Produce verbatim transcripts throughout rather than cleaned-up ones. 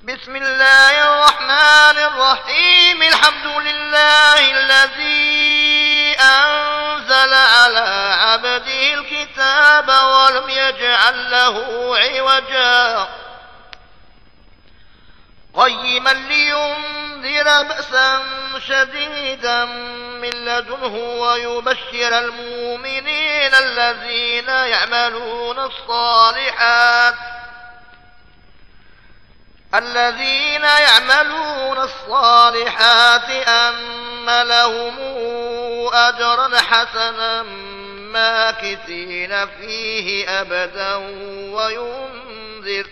بسم الله الرحمن الرحيم. الحمد لله الذي أنزل على عبده الكتاب ولم يجعل له عوجا قيما لينذر بأسا شديدا من لدنه ويبشر المؤمنين الذين يعملون الصالحات الذين يعملون الصالحات أن لهم أجرا حسنا ماكثين فيه أبدا وينذر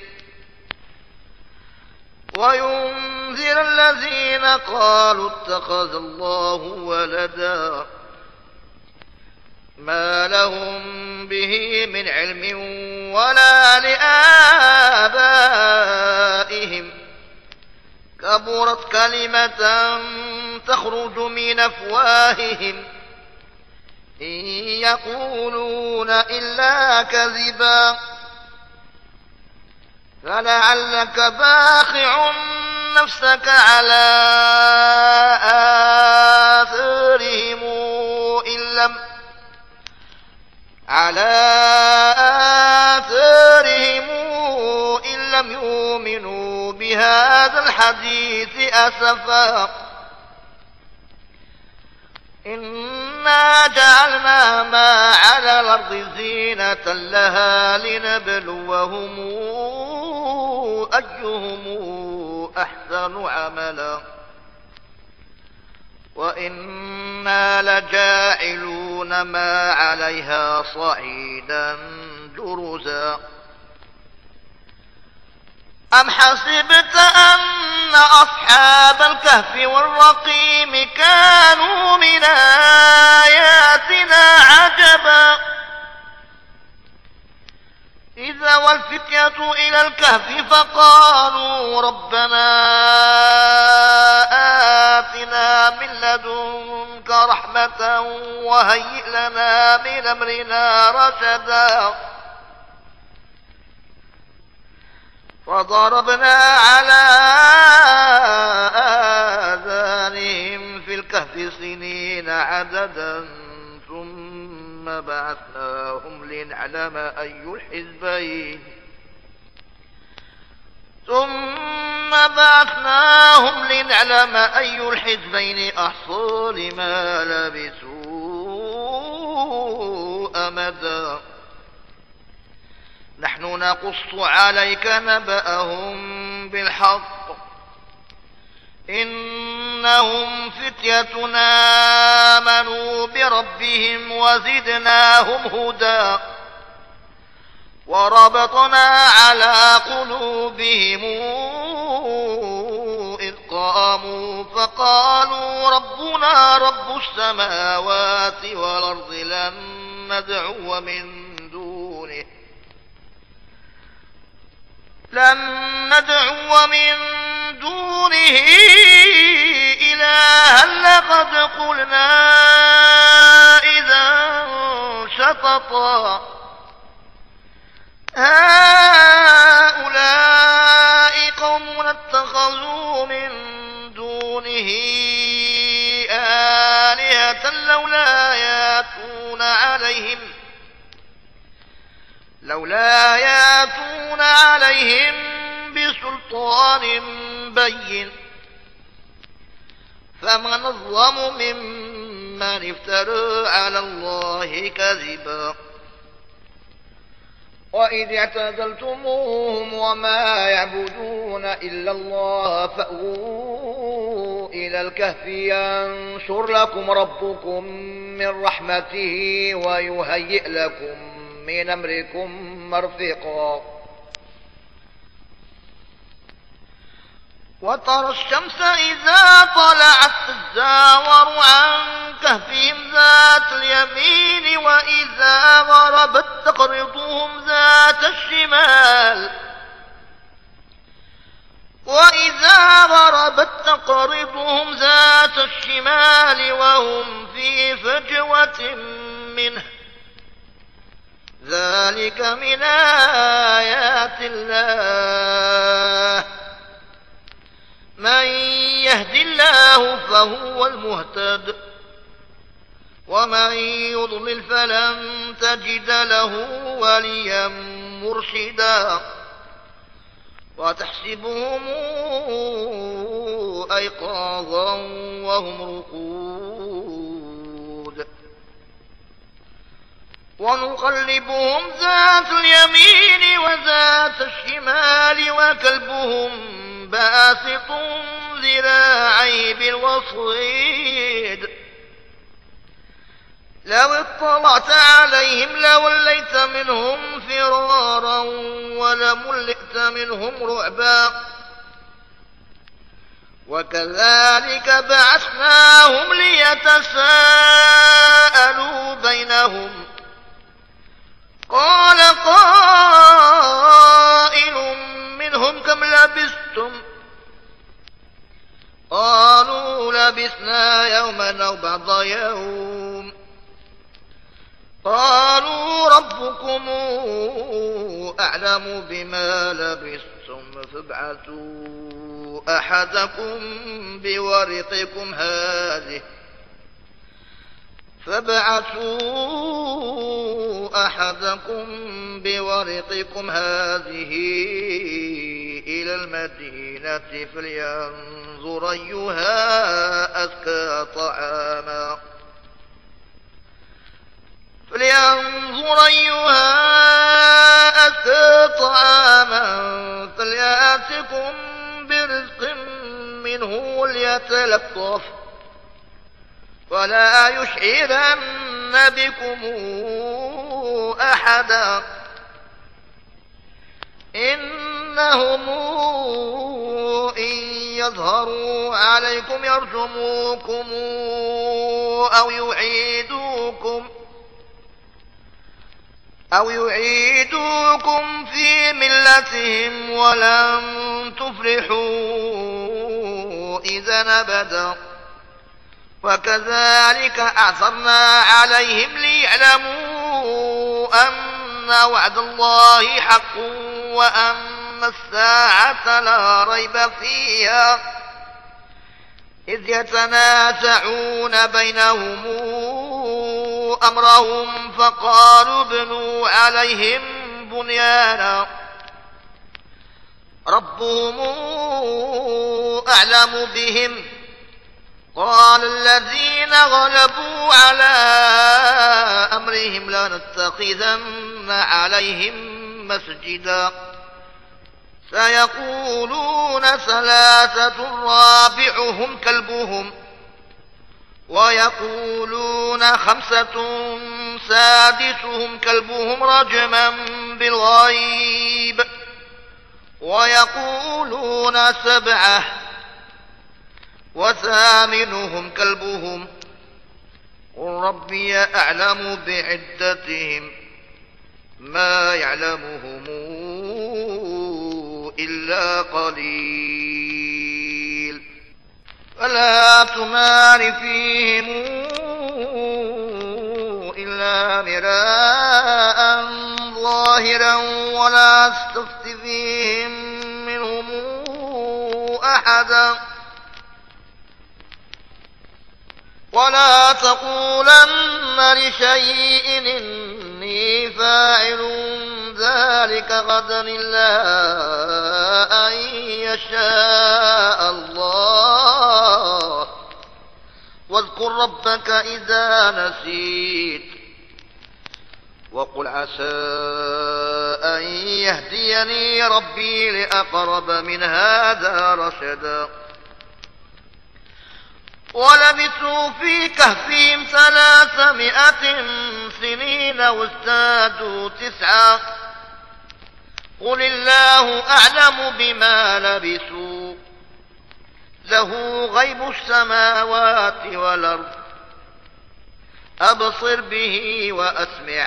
وينذر الذين قالوا اتخذ الله ولدا ما لهم به من علم ولا لآبائهم كبرت كلمة تخرج من أفواههم إن يقولون إلا كذبا فلعلك باخع نفسك على آثارهم إن لم على آثارهم إن لم يؤمنوا بهذا الحديث أسفا إنا جعلنا ما على الأرض زينة لها لنبلوهم أيهم أحسن عملا وإنا لجاعلون ما عليها صعيدا جرزا أم حسبت أن أصحاب الكهف والرقيم كانوا من آياتنا عجبا إذا والفتية إلى الكهف فقالوا ربنا آتنا من لدنك رحمة وهيئ لنا من أمرنا رشدا فضربنا على آذانهم في الكهف سنين عددا ثم بعثناهم لنعلم أي الحزبين ثم بعثناهم لنعلم أي الحزبين أحصى لما لبثوا أمدا نحن نقص عليك نبأهم بالحق إنهم فتيتنا آمنوا بربهم وزدناهم هدى وربطنا على قلوبهم إذ قاموا فقالوا ربنا رب السماوات والأرض لن ندعو من دونه لن ندعو من دونه إلها لقد قلنا إذا شططا هؤلاء قوم اتخذوا من دونه آلهة لولا ياتون عليهم لولا ياتون عليهم بسلطان بين فمن أظلم ممن افترى على الله كذبا وإذ اعتزلتموهم وما يعبدون إلا الله فأووا إلى الكهف ينشر لكم ربكم من رحمته ويهيئ لكم من أمركم مرفقا وترى الشمس إذا طلعت تزاور عن كهفهم ذات اليمين وإذا غربت تقرضهم ذات الشمال وإذا غربت تقرضهم ذات الشمال وهم في فجوة منه ذلك من آيات الله فهو المهتد ومن يضلل فلن تجد له وليا مرشدا وتحسبهم أيقاظا وهم رقود ونقلبهم ذات اليمين وذات الشمال وكلبهم باسط ذراعيه بالوصيد لو اطلعت عليهم لوليت منهم فرارا ولملئت منهم رعبا وكذلك بعثناهم ليتساءلوا بينهم قال قائل منهم كم لبثتم قالوا لبثنا يوما أو بعض يوم قالوا ربكم أعلم بما لبثتم فابعثوا أحدكم بورقكم هذه فابعثوا أحدكم بورقكم هذه إلى المدينة فلينظر أيها أزكى طعاما فلينظر أيها أزكى طعاما فليأتكم برزق منه ليتلطف ولا يشعرن بكم أحدا إنهم إن يظهروا عليكم يرجموكم أو يعيدوكم أو يعيدوكم في ملتهم ولن تفلحوا إذا أبدا وكذلك أعثرنا عليهم ليعلموا أن وعد الله حق وأن الساعة لا ريب فيها إذ يتنازعون بينهم أمرهم فقالوا ابنوا عليهم بنيانا ربهم أعلم بهم قال الذين غلبوا على أمرهم لنتخذن عليهم مسجدا سيقولون ثلاثة رابعهم كلبهم ويقولون خمسة سادسهم كلبهم رجما بالغيب ويقولون سبعة وثامنهم كلبهم قل ربي أعلم بعدتهم ما يعلمهم إلا قليل فلا تمار فيهم إلا مراء ظاهرا ولا تستفت فيهم منهم أحدا ولا تقولن لشيء إني فاعل ذلك غدا إلا أن يشاء الله واذكر ربك إذا نسيت وقل عسى أن يهديني ربي لأقرب من هذا رشدا ولبثوا في كهفهم ثلاثمائة سنين وازدادوا تسعا قل الله أعلم بما لبثوا له غيب السماوات والأرض أبصر به وأسمع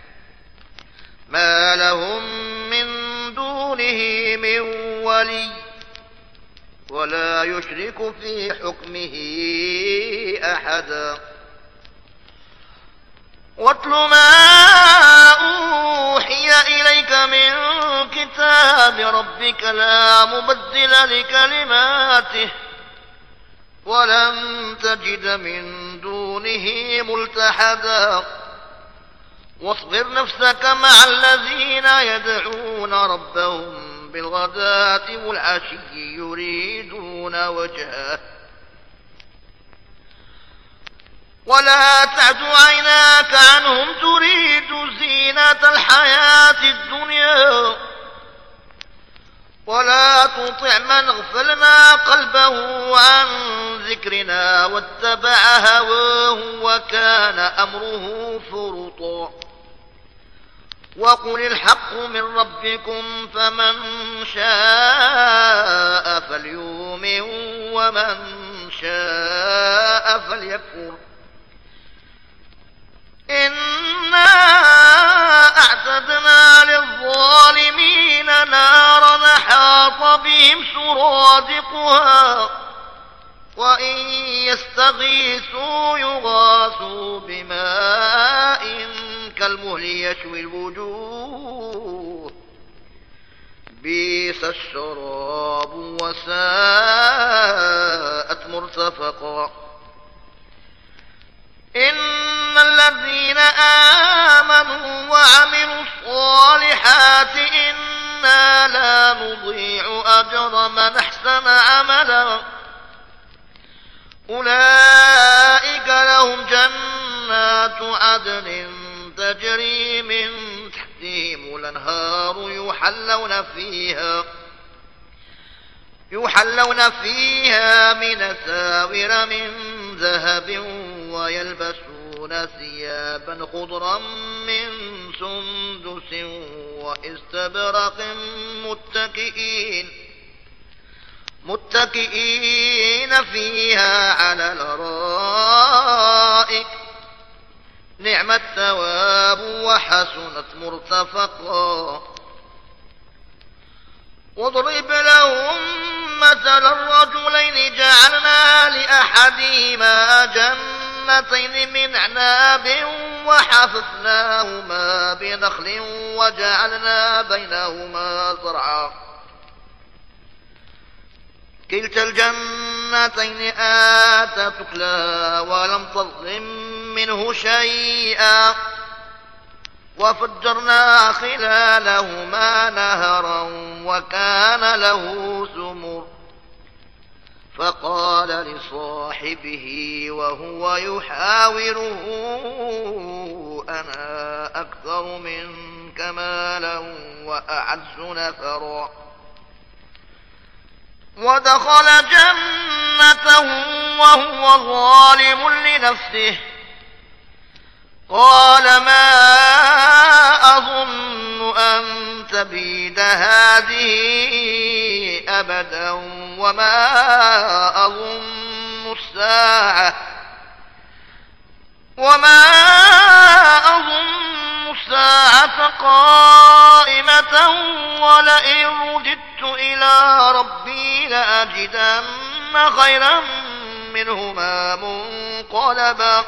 ما لهم من دونه من ولي ولا يشرك في حكمه أحدا واتل ما أوحي إليك من كتاب ربك لا مبدل لكلماته ولن تجد من دونه ملتحدا واصبر نفسك مع الذين يدعون ربهم بالغداة والعشي يريدون وجهه ولا تعد عيناك عنهم تريد زينة الحياة الدنيا ولا تطع من اغفلنا قلبه عن ذكرنا واتبع هواه وكان أمره فرطا وقل الحق من ربكم فمن شاء فليؤمن ومن شاء فليكفر إنا أعتدنا للظالمين نارا حاط بهم سرادقها وإن يستغيثوا يغاثوا بماء كالمهل يشوي الوجوه بئس الشراب وساءت مرتفقا إن الذين آمنوا وعملوا الصالحات إنا لا نضيع أجر من أحسن عملا أولئك لهم جنات عدن تجري من تحتهم الأنهار يحلون فيها يحلون فيها من أساور من ذهب ويلبسون ثيابا خضرا من سندس واستبرق متكئين متكئين فيها على الأرائك نعم الثواب وحسنت مرتفقا واضرب لهم مثل الرجلين جعلنا لأحدهما جنتين من أعناب وحففناهما بنخل وجعلنا بينهما زرعا كلتا الجنتين آتت أكلها ولم تظلم منه شيئا وفجرنا خلالهما نهرا وكان له ثمر فقال لصاحبه وهو يحاوره أنا أكثر منك مالا وأعز نفرا ودخل جنته وهو ظالم لنفسه قال ما أظن أن تبيد هذه أبدا وما أظن الساعة وما أظن الساعة قائمة ولئن رددت إلى ربي لأجدن خيرا منهما منقلبا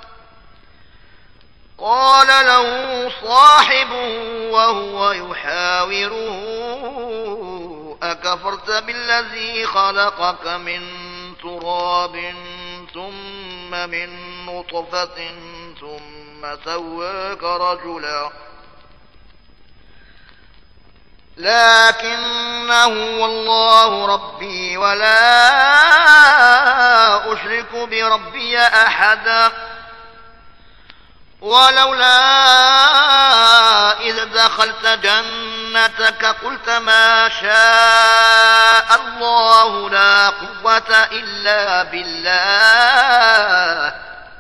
قال له صاحبه وهو يحاوره أكفرت بالذي خلقك من تراب ثم من نطفة ثم سواك رجلا لكنه والله ربي ولا أشرك بربي أحدا ولولا إذ دخلت جنتك قلت ما شاء الله لا قوة إلا بالله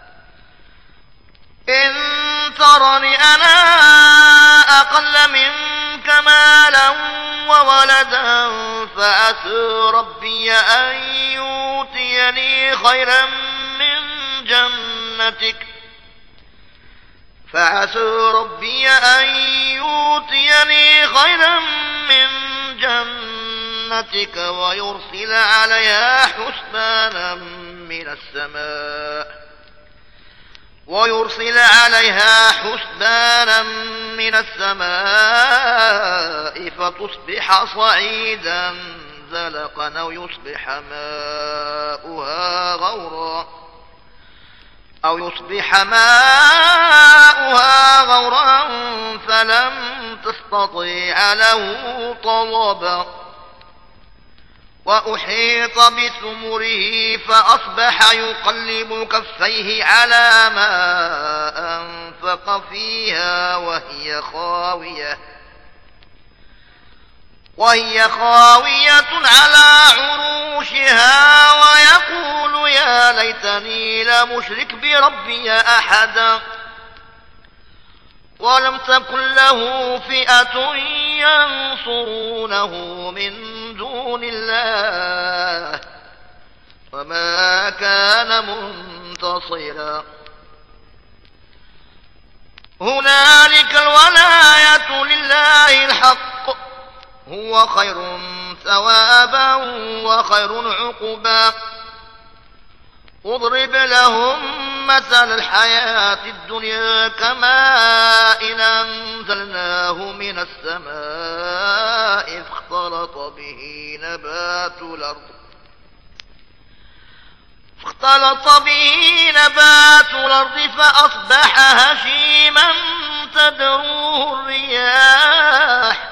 إن ترني أنا أقل منك مالا وولدا فعسى ربي أن يؤتيني خيرا من جنتك فعسى ربي أن يؤتيني خيرا من جنتك ويرسل عليها حسبانا من السماء ويرسل عليها حسبانا من السماء فتصبح صعيدا زلقا أو يصبح ماؤها غورا أو يصبح ماؤها غورا فلم تستطيع له طلبا وأحيط بثمره فأصبح يقلب كفيه على ما أنفق فيها وهي خاوية وهي خاوية على عروشها ويقول يا ليتني لمشرك بربي أحدا ولم تكن له فئة ينصرونه من دون الله وما كان منتصرا هنالك الولاية لله الحق هو خير ثوابا وخير عقبا اضرب لهم مثل الحياة الدنيا كماء إن أنزلناه من السماء فاختلط به نبات الأرض فاختلط به نبات الأرض فأصبح هشيما تدروه الرياح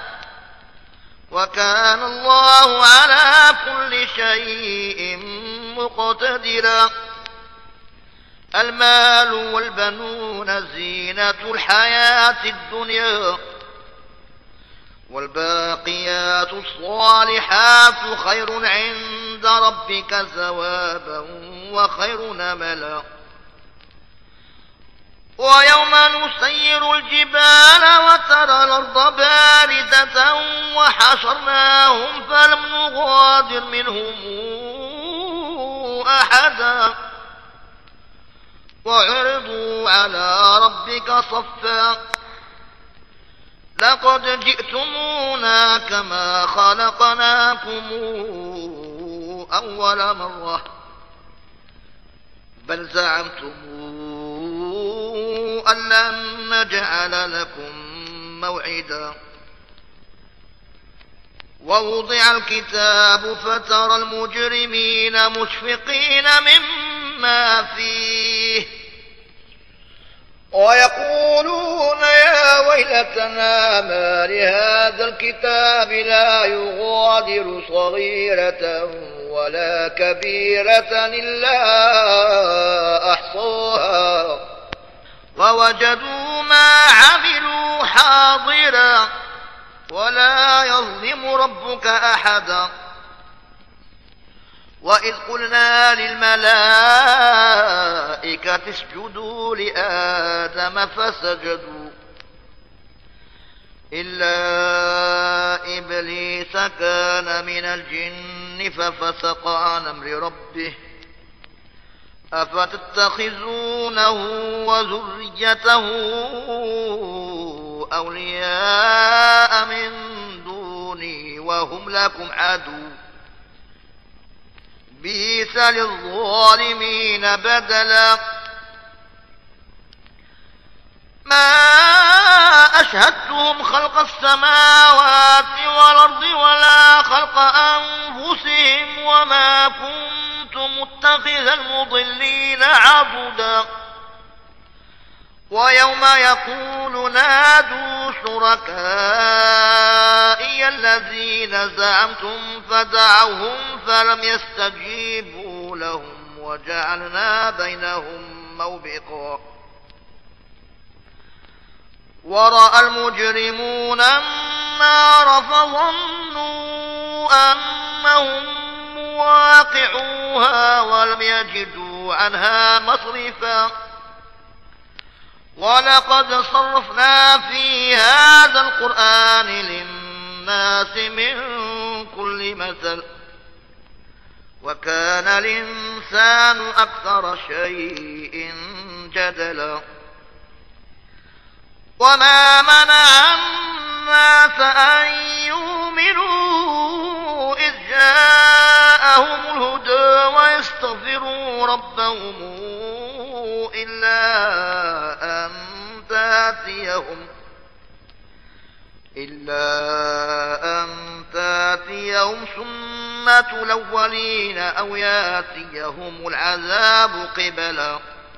وكان الله على كل شيء مقتدرا المال والبنون زينة الحياة الدنيا والباقيات الصالحات خير عند ربك ثوابا وخير نملا ويوم نسير الجبال وترى الأرض بارزة وحشرناهم فلم نغادر منهم أحدا وعرضوا على ربك صفا لقد جئتمونا كما خلقناكم أول مرة بل زعمتم أن لن نجعل لكم موعدا ووضع الكتاب فترى المجرمين مشفقين مما فيه ويقولون يا ويلتنا ما لهذا الكتاب لا يغادر صغيرة ولا كبيرة إلا أحصاها ووجدوا ما عملوا حاضرا ولا يظلم ربك أحدا وإذ قلنا للملائكة اسجدوا لآدم فسجدوا إلا إبليس كان من الجن ففسق عن أمر ربه أفتتخذونه وذريته أولياء من دوني وهم لكم عدو بئس للظالمين بدلا ما أشهدتهم خلق السماوات والأرض ولا خلق أنفسهم وما كنت متخذ المضلين عضدا ويوم يقول نادوا شركائي الذين زعمتم فدعوهم فلم يستجيبوا لهم وجعلنا بينهم موبقا ورأى المجرمون النار فظنوا أنهم مواقعوها ولم يجدوا عنها مصرفا ولقد صرفنا في هذا القرآن للناس من كل مثل وكان الإنسان أكثر شيء جدلا وما منع الناس أن يؤمنوا إذ جاءهم الهدى ويستغفروا ربهم إلا أن تأتيهم إلا أن تأتيهم سنة سنة الأولين أو ياتيهم العذاب قبلا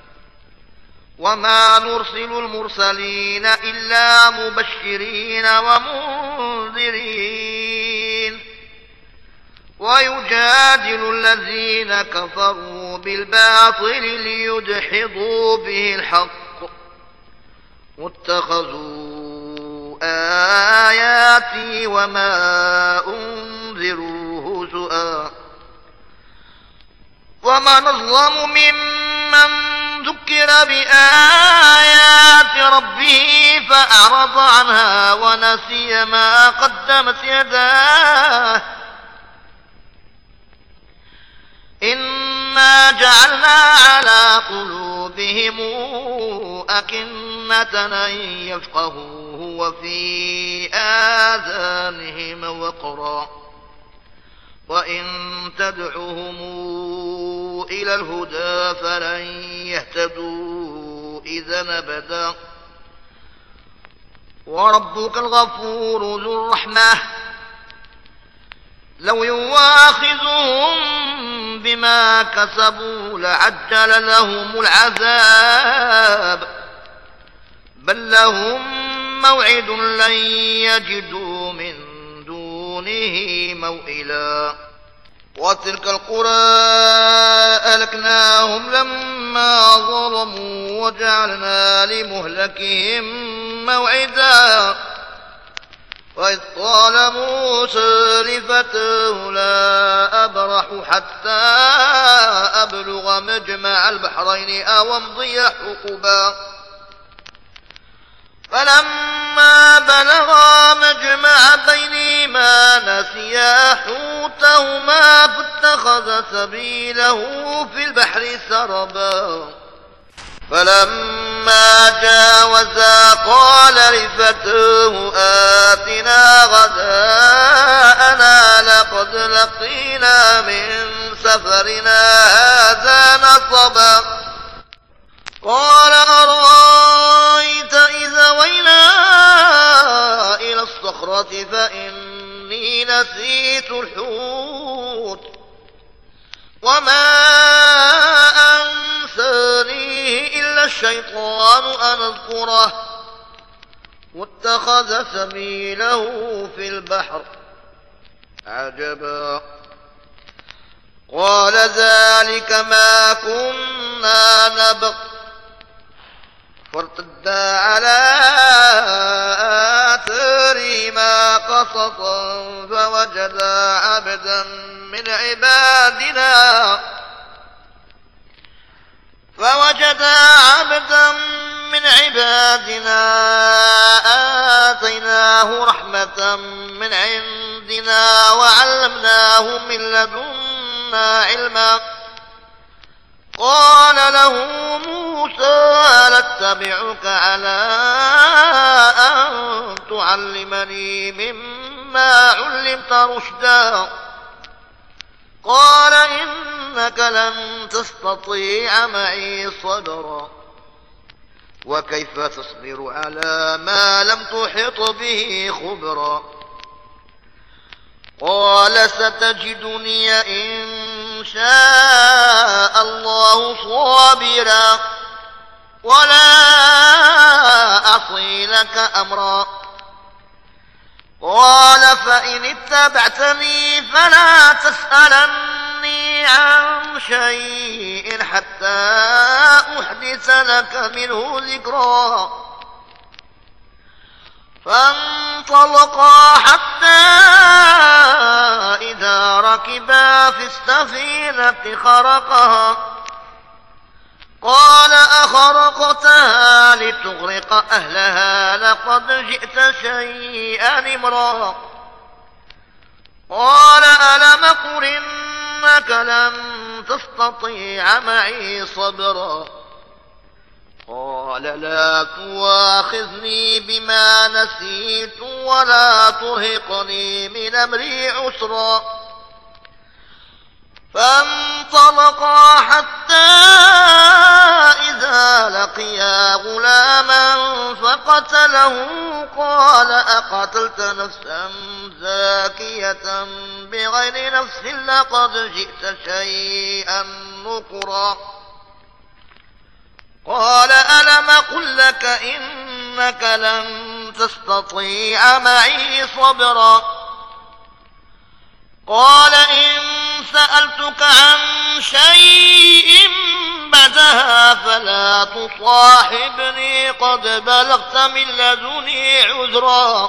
وما نرسل المرسلين إلا مبشرين ومنذرين ويجادل الذين كفروا بالباطل ليدحضوا به الحق واتخذوا آياتي وما أنذروا هزؤا ومن أظلم ممن ذكر بآيات ربه فأعرض عنها ونسي ما قدمت يداه إنا جعلنا على قلوبهم أكنة أن يفقهوه وفي آذانهم وقرا وإن تدعهم إلى الهدى فلن يهتدوا إذا أبدا وربك الغفور ذو الرحمة لو يواخذهم بما كسبوا لعجل لهم العذاب بل لهم موعد لن يجدوا من دونه موئلا وتلك القرى أهلكناهم لما ظلموا وجعلنا لمهلكهم موعدا وإذ قال موسى لفتاه لا أبرح حتى أبلغ مجمع البحرين أو أمضي حقبا فلما بلغا مجمع بينهما نسيا حوتهما فاتخذ سبيله في البحر سربا فلما جاوزا قال لفتاه آتنا غداءنا لقد لقينا من سفرنا هذا نصبا قال أرأيت إذا وينا إلى الصخرة فإني نسيت الحوت وما أنسانيه إلا الشيطان أن أذكره واتخذ سبيله في البحر عجبا قال ذلك ما كنا نبغ فارتدا على آثارهما قصصا فوجدا عبدا من عبادنا فوجدا عبدا من عبادنا آتيناه رحمة من عندنا وعلمناه من لدنا علما قال له موسى هل اتبعك على أن تعلمني مما علمت رشدا قال إنك لن تستطيع معي صبرا وكيف تصبر على ما لم تحط به خبرا قال ستجدني إن شاء الله صابرا ولا أعصي لك أمرا قال فإن اتبعتني فلا تسألني عن شيء حتى أحدث لك منه ذكرا فانطلقا حتى إذا ركبا في السفينة خرقها قال أخرقتها لتغرق أهلها لقد جئت شيئا إمرا قال ألم قل إنك لن تستطيع معي صبرا قال لا تواخذني بما نسيت ولا ترهقني من أمري عسرا فانطلقا حتى إذا لقيا غلاما فقال فقتله قال أقتلت نفسا زاكية بغير نفس لقد جئت شيئا نكرا قال ألم قل لك إنك لن تستطيع معي صبرا قال إن سألتك عن شيء بعدها فلا تصاحبني قد بلغت من لدني عذرا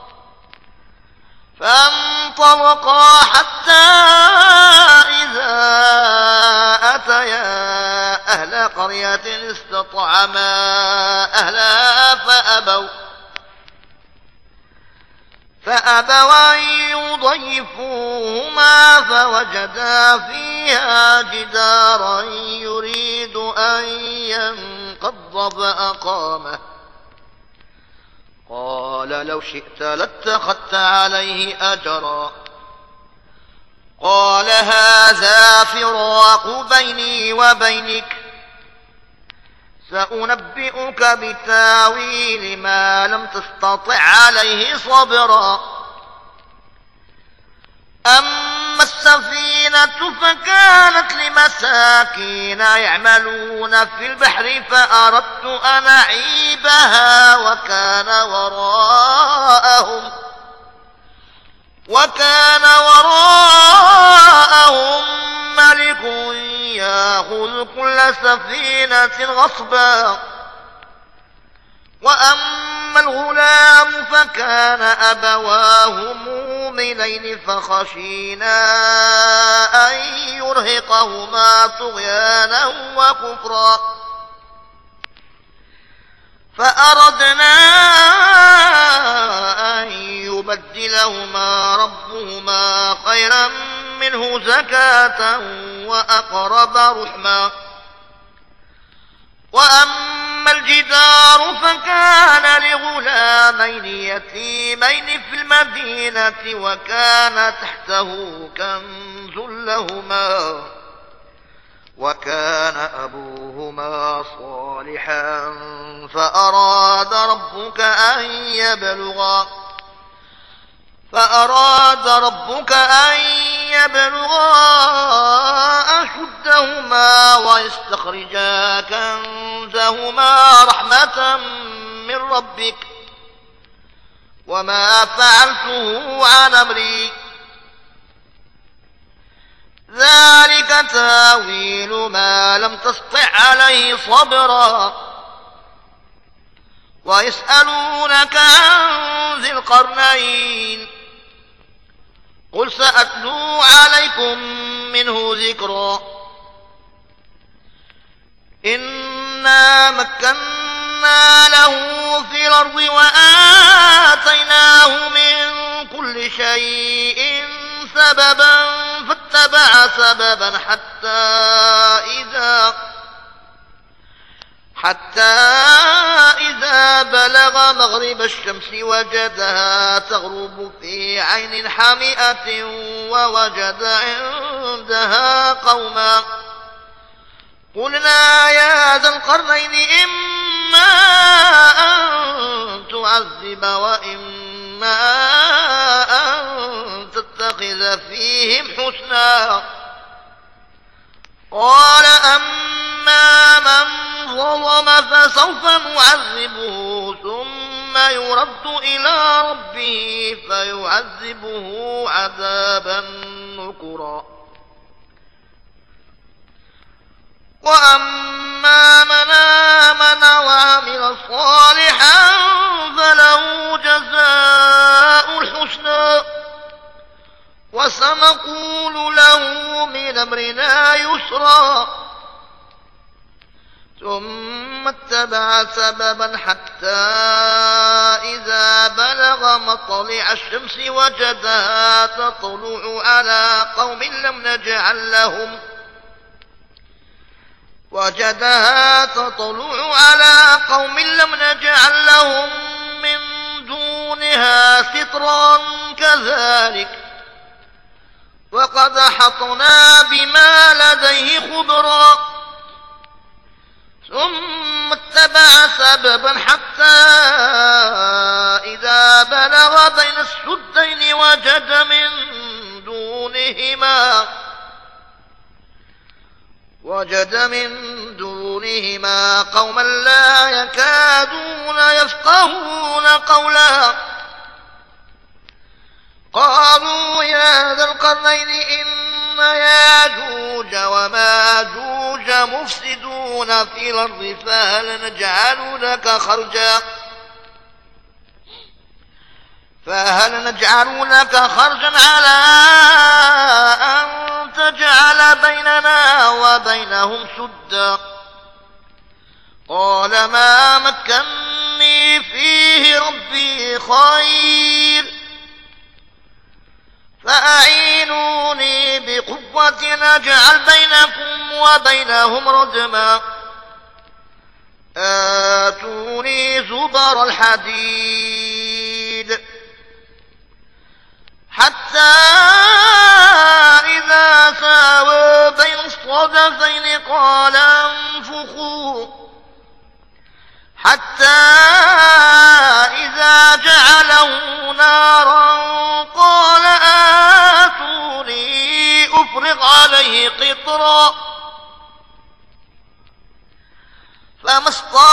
فانطلقا حتى إذا أتيا أهل قرية استطعما أهلها فأبوا فأبوا أن يضيفوهما فوجدا فيها جدارا يريد أن ينقض فأقامه قال لو شئت لاتخذت عليه أجرا قال هذا فراق بيني وبينك سأنبئك بتاويل ما لم تستطع عليه صبرا أما السفينة فكانت لمساكين يعملون في البحر فأردت أن أعيبها وكان وراءهم وكان وراءهم ملك يأخذ كل سفينة غصبا وأما الغلام فكان أبواه مؤمنين فخشينا أن يرهقهما طغيانا وكفرا فأردنا أن يبدلهما ربهما خيرا منه زكاة وأقرب رحما وأما الجدار فكان لغلامين يتيمين في المدينة وكان تحته كنز لهما وكان أبوهما صالحا فأراد ربك أن يبلغا فأراد ربك أن يبلغا أشدهما ويستخرجا كنزهما رحمة من ربك وما فعلته عن أمري ذلك تاويل ما لم تسطع عليه صبرا ويسألونك عن ذي القرنين قل سأتلو عليكم منه ذكرا إنا مكنا له في الأرض وآتيناه من كل شيء سببا فاتبع سببا حتى إذا حتى إذا بلغ مغرب الشمس وجدها تغرب في عين حمئة ووجد عندها قوما قلنا يا ذا القرنين إما أن تعذب وإما أن تتخذ فيهم حسنا قال أما من ظلم فسوف نعذبه ثم يرد إلى ربه فيعذبه عذابا نكرا وأما من آمن وعمل صالحا فله جزاء الحسنى وسنقول له من أمرنا يسرا ثم اتبع سببا حتى إذا بلغ مطلع الشمس وجدها تطلع على قوم لم نجعل لهم وجدها تطلع على قوم لم نجعل لهم من دونها سترا كذلك وقد أحطنا بما لديه خبرا ثم اتبع سببا حتى إذا بلغ بين السدين وجد من دونهما وجد من دونهما قوما لا يكادون يفقهون قولا قالوا يا ذا القرنين إن ياجوج وماجوج مفسدون في الأرض فهل نجعل لك خرجا فهل نجعل لك خرجا على أن تجعل بيننا وبينهم سدا قال ما مكني فيه ربي خير فأعينوني بقوة نجعل بينكم وبينهم ردما آتوني زبر الحديد حتى إذا ساوى بين الصدفين قال انفخوا حتى إذا جعله نارا قال آتوني أفرغ عليه قطرا فما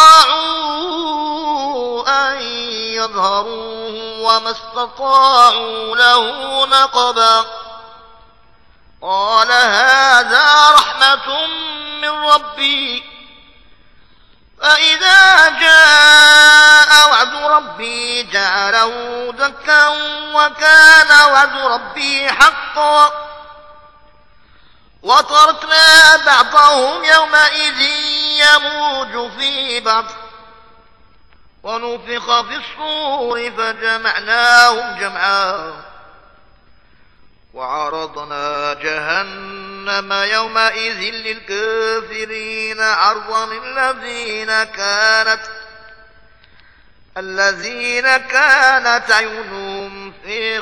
استطاعوا أن يظهروه وما استطاعوا له نقبا قال هذا رحمة من ربي فإذا جاء وعد ربي جعله دكا وكان وعد ربي حقا وتركنا بعضهم يومئذ يموج في بعض ونفخ في الصور فجمعناهم جمعا وعرضنا جهنم يومئذ للكافرين عرضا الذين كانت الذين كانت عيونهم في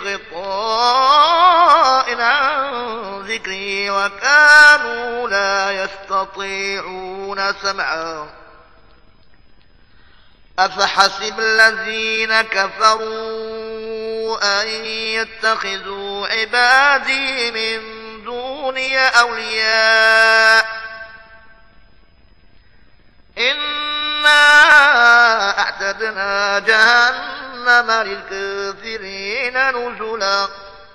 غطاء عن ذكري وكانوا لا يستطيعون سمعا أفحسب الذين كفروا أن يتخذوا عبادي من دوني أولياء إنا أعتدنا جهنم للكافرين نزلا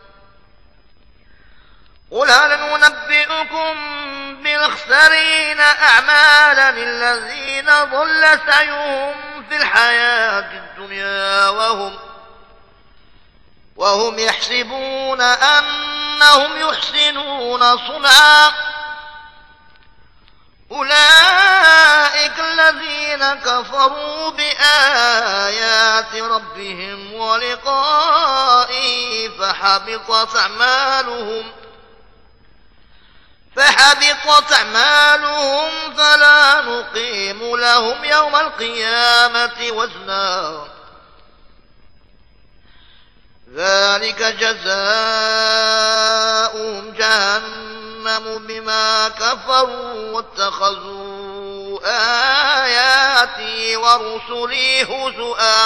قل هل ننبئكم بالأخسرين أعمالا الذين ضل سعيهم في الحياة الدنيا وهم وهم يحسبون أنهم يحسنون صنعا أولئك الذين كفروا بآيات ربهم ولقائه فحبطت أعمالهم فحبطت أعمالهم فلا نقيم لهم يوم القيامة وزنا ذلك جزاؤهم جهنم بما كفروا واتخذوا آياتي ورسلي هزؤا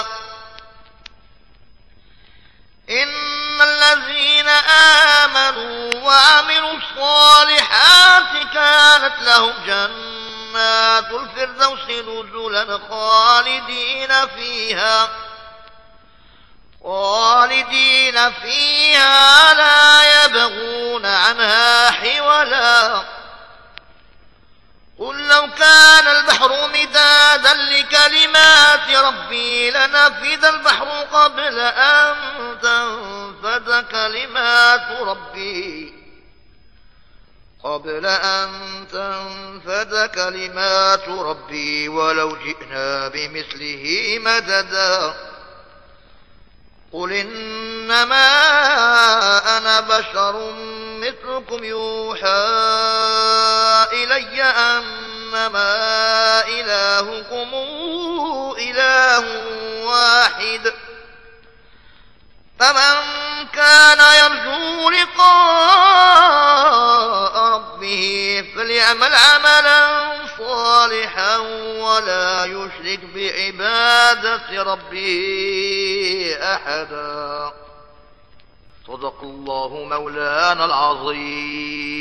إن الذين آمنوا وعملوا الصالحات كانت لهم جنات الفردوس نزلا خالدين فيها خالدين فيها لا يبغون عنها حولا قل لو كان البحر مدادا لكلمات ربي لنفذ البحر قبل أن تنفذ كلمات ربي قبل أن تنفذ كلمات ربي ولو جئنا بمثله مددا قل إنما أنا بشر مثلكم يوحى إلي أنما إلهكم إله واحد فمن كان يرجو لقاء ربه فليعمل عملا صالحا يشرك بعبادة ربه أحدا. صدق الله مولانا العظيم.